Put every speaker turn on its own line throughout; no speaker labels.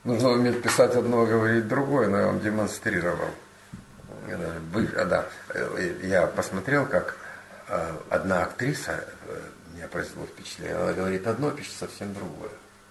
Нужно уметь писать одно, говорить другое, но я вам демонстрировал. Да, я посмотрел, как одна актриса, меня произвело впечатление, она говорит одно, пишет совсем другое.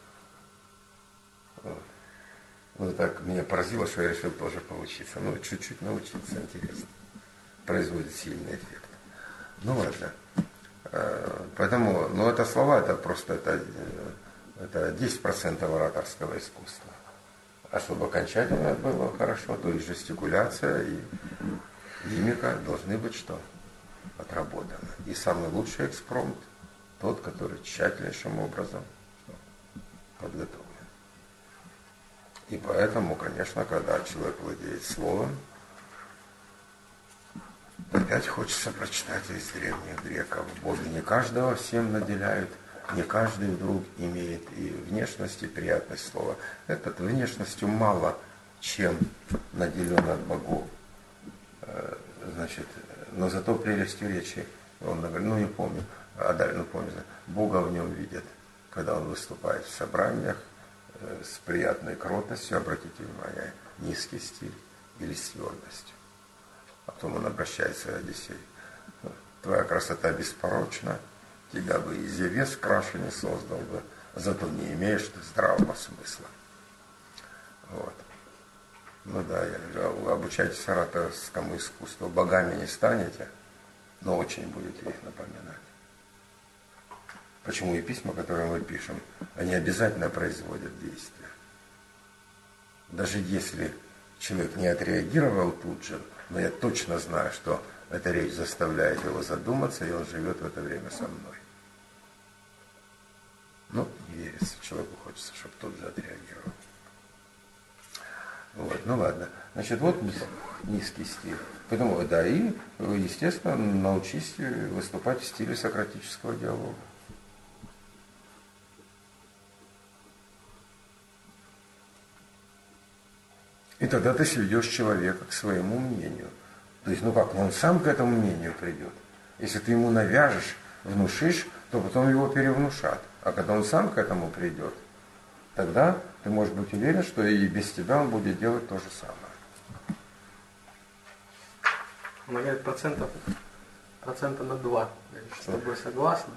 Вот. Ну, так меня поразило, что я решил тоже поучиться. Ну, чуть-чуть научиться, интересно. Производит сильный эффект. Ну, ладно. Поэтому, ну, это слова, это просто, это 10% ораторского искусства. А чтобы окончательно было хорошо, то и жестикуляция, и мимика должны быть что? Отработаны. И самый лучший экспромт, тот, который тщательнейшим образом подготовлен. И поэтому, конечно, когда человек владеет словом, опять хочется прочитать из древних греков. Боги не каждого всем наделяют, не каждый вдруг имеет и внешность, и приятность слова. Этот внешностью мало чем наделен от богов. Значит, но зато прелестью речи, он говорит, ну не помню, помню, Бога в нем видят, когда он выступает в собраниях с приятной кротостью, обратите внимание, низкий стиль или с твердостью. А потом он обращается к Одиссею. Твоя красота беспорочна, тебя бы и Зевес краше не создал бы, зато не имеешь ты здравого смысла. Вот. Ну да, я говорю, обучайтесь ораторскому искусству, богами не станете, но очень будете их напоминать. Почему и письма, которые мы пишем, они обязательно производят действие. Даже если человек не отреагировал тут же, но я точно знаю, что эта речь заставляет его задуматься, и он живет в это время со мной. Ну, не верится, человеку хочется, чтобы тут же отреагировал. Вот, ну ладно. Значит, вот низкий стиль. Поэтому, да, и, естественно, научись выступать в стиле сократического диалога. И тогда ты сведешь человека к своему мнению. То есть, ну как, он сам к этому мнению придет. Если ты ему навяжешь, внушишь, то потом его перевнушат. А когда он сам к этому придет, тогда ты можешь быть уверен, что и без тебя он будет делать то же самое.
Она говорит, процента на 2. Я с тобой согласна.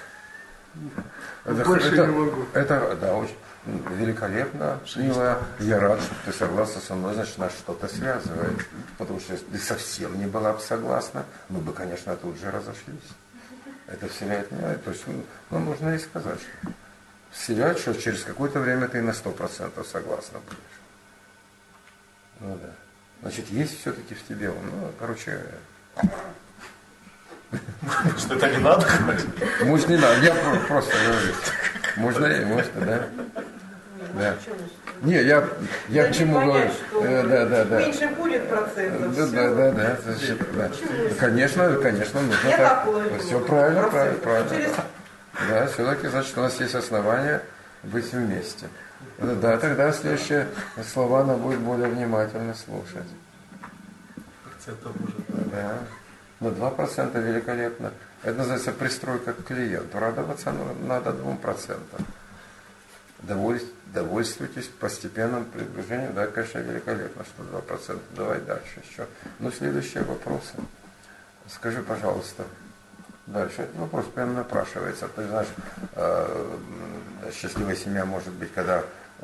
Больше не могу.
Это, да, очень великолепно, милая. Я рад, что ты согласна со мной, значит, нас что-то связывает. Потому что если ты совсем не была бы согласна, мы бы, конечно, тут же разошлись. Это вселяет меня. То есть, ну, нужно и сказать, что вселяет, что через какое-то время ты на 100% согласна будешь. Ну да. Значит, есть все-таки в тебе. Ну, короче.
Что это не надо?
Может, не надо, я просто говорю. Можно, да? Да. Не, я к чему говорю? Да.
Меньше будет процентов.
Да. Конечно, нужно так. Все правильно. Да, все-таки, значит, у нас есть основания быть вместе. Да, тогда следующие слова она будет более внимательно слушать.
Процентов уже.
Да. На 2% великолепно. Это называется пристройка к клиенту. Радоваться надо 2%. Довольствуйтесь постепенным приближением. Да, конечно, великолепно, что 2%. Давай дальше еще. Ну, следующие вопросы. Скажи, пожалуйста, дальше. Этот вопрос прямо напрашивается. Ты знаешь, счастливая семья может быть, когда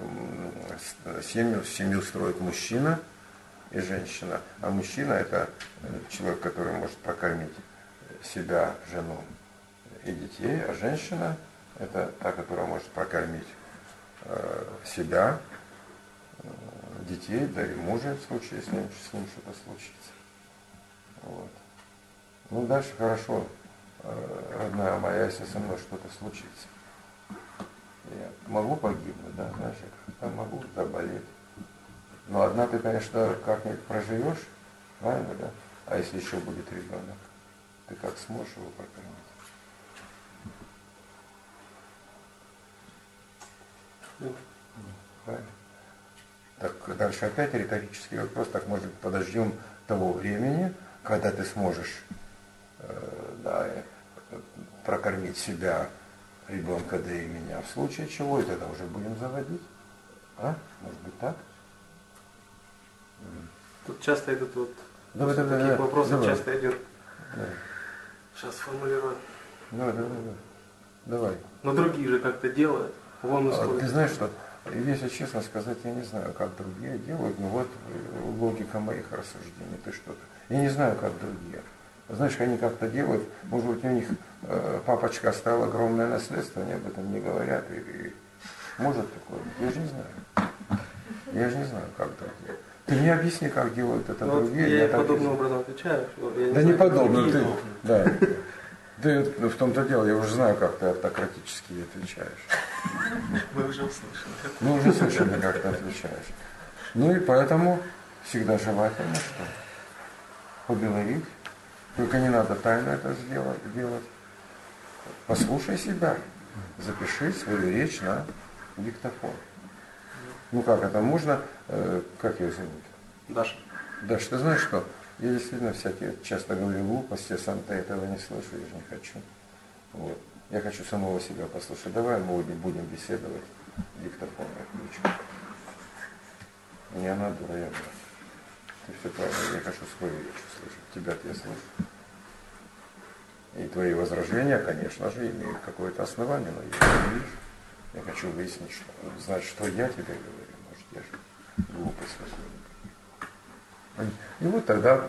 семью строит мужчина и женщина. А мужчина – это человек, который может прокормить себя, жену и детей. А женщина – это та, которая может прокормить себя, детей, да и мужа в случае, если с ним что-то случится. Вот. Ну, дальше хорошо, родная моя, если со мной что-то случится. Я могу погибнуть, да, знаешь, я как-то могу заболеть. Но одна ты, конечно, как-нибудь проживешь, правильно, да? А если еще будет ребенок, ты как сможешь его прокормить? Правильно? Так дальше опять риторический вопрос, так может подождем того времени, когда ты сможешь прокормить себя, ребенка, да и меня, в случае чего, и тогда уже будем заводить. А? Может быть так?
Тут часто идут вот
Давай,
таких вопросов
давай.
часто идет.
Давай.
Сейчас сформулирую.
Давай.
Но другие же как-то делают. Вон исходит.
Ты знаешь, что, если честно сказать, я не знаю, как другие делают, но вот логика моих рассуждений, ты что-то. Я не знаю, как другие. Знаешь, они как-то делают, может быть, у них папочка оставил огромное наследство, они об этом не говорят. И может такое быть? Я же не знаю. Я же не знаю, как другие. Ты мне объясни, как делают это другие.
Я подобным образом отвечаю.
Да не подобно, ты. Да. Ты в том-то дело, я уже знаю, как ты автократически отвечаешь.
Мы уже услышали.
Мы уже слышали, как ты отвечаешь. Ну и поэтому всегда желательно, что поговорить. Только не надо тайно это делать. Послушай себя. Запиши свою речь на диктофон. Ну как это можно? Как ее зовут?
Даша.
Даша, ты знаешь что? Я действительно часто говорю глупости, сам ты этого не слышу, я же не хочу. Вот. Я хочу самого себя послушать. Давай мы будем беседовать. Диктофон я включу. Не она дура, я дура. Ты все правильно, я хочу свою речь услышать. Тебя-то я слышу. И твои возражения, конечно же, имеют какое-то основание, но я не вижу. Я хочу выяснить, знать, что я тебе говорю. Может, я же глупость какую-нибудь. И вот тогда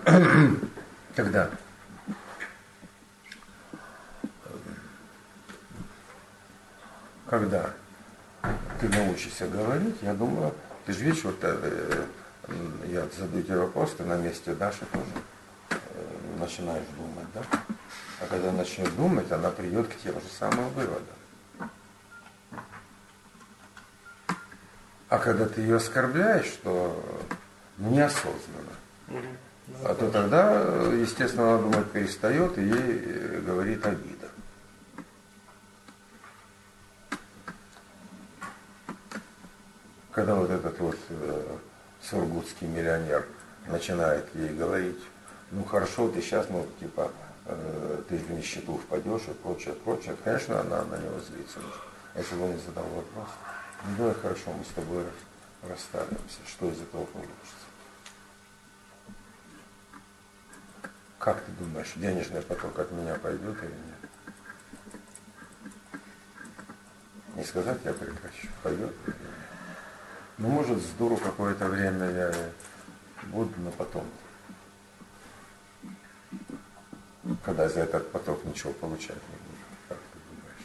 когда ты научишься говорить, я думаю, ты же видишь, вот я задаю тебе вопрос, ты на месте Даши тоже начинаешь думать, да? А когда начнешь думать, она придет к тем же самым выводам. А когда ты ее оскорбляешь, то неосознанно, а то тогда, естественно, она думать перестает и ей говорит обида. Когда вот этот вот сургутский миллионер начинает ей говорить, ну хорошо, ты сейчас, ну типа, ты в нищету впадешь и прочее, конечно, она на него злится. Если бы он не задал вопрос, ну давай хорошо, мы с тобой расстанемся, что из этого получится? Как ты думаешь, денежный поток от меня пойдет или нет? Не сказать я прекращу, пойдет или нет? Ну, может, с дуру какое-то время я буду, но потом, когда за этот поток ничего получать не буду, как ты думаешь?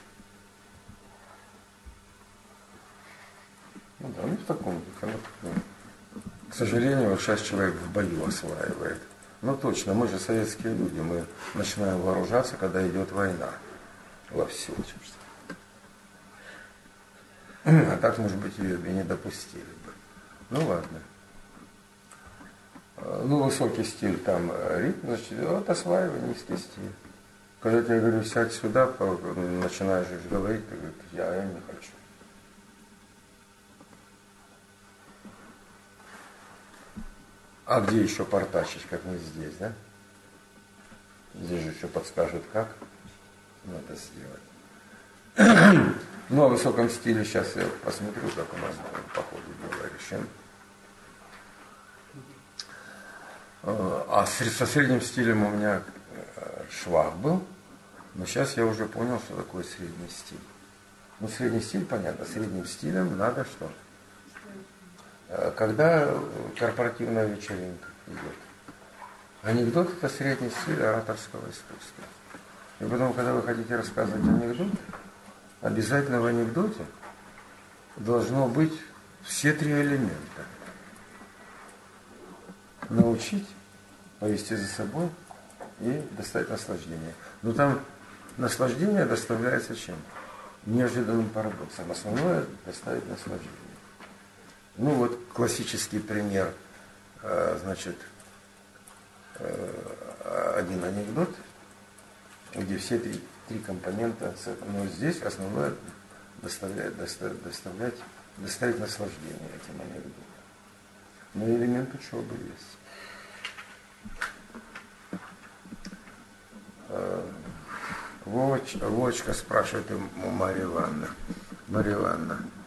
Ну да, ну в таком духе. К сожалению, вот сейчас человек в бою осваивает. Ну точно, мы же советские люди, мы начинаем вооружаться, когда идет война вовсю. А так, может быть, ее и не допустили бы. Ну ладно. Ну, высокий стиль там ритм, значит, вот осваивай низкий стиль. Когда я тебе говорю, сядь сюда, начинаешь говорить, ты говоришь, я не хочу. А где еще портачить, как не здесь, да? Здесь же еще подскажут, как надо сделать. Ну, о высоком стиле сейчас я посмотрю, как у нас по ходу дела решим. А со средним стилем у меня швах был, но сейчас я уже понял, что такое средний стиль. Ну, средний стиль, понятно, средним стилем надо что? Когда корпоративная вечеринка идет. Анекдот – это средний стиль ораторского искусства. И потом, когда вы хотите рассказывать анекдот, обязательно в анекдоте должно быть все три элемента. Научить, повести за собой и достать наслаждение. Но там наслаждение доставляется чем? Неожиданным парадоксом. Основное – доставить наслаждение. Ну вот классический пример, значит, один анекдот, где все три компонента, но здесь основное доставить наслаждение этим анекдотом. Но элемент учебы есть. Вовочка спрашивает у Марьи Ивановны. Марья Ивановна,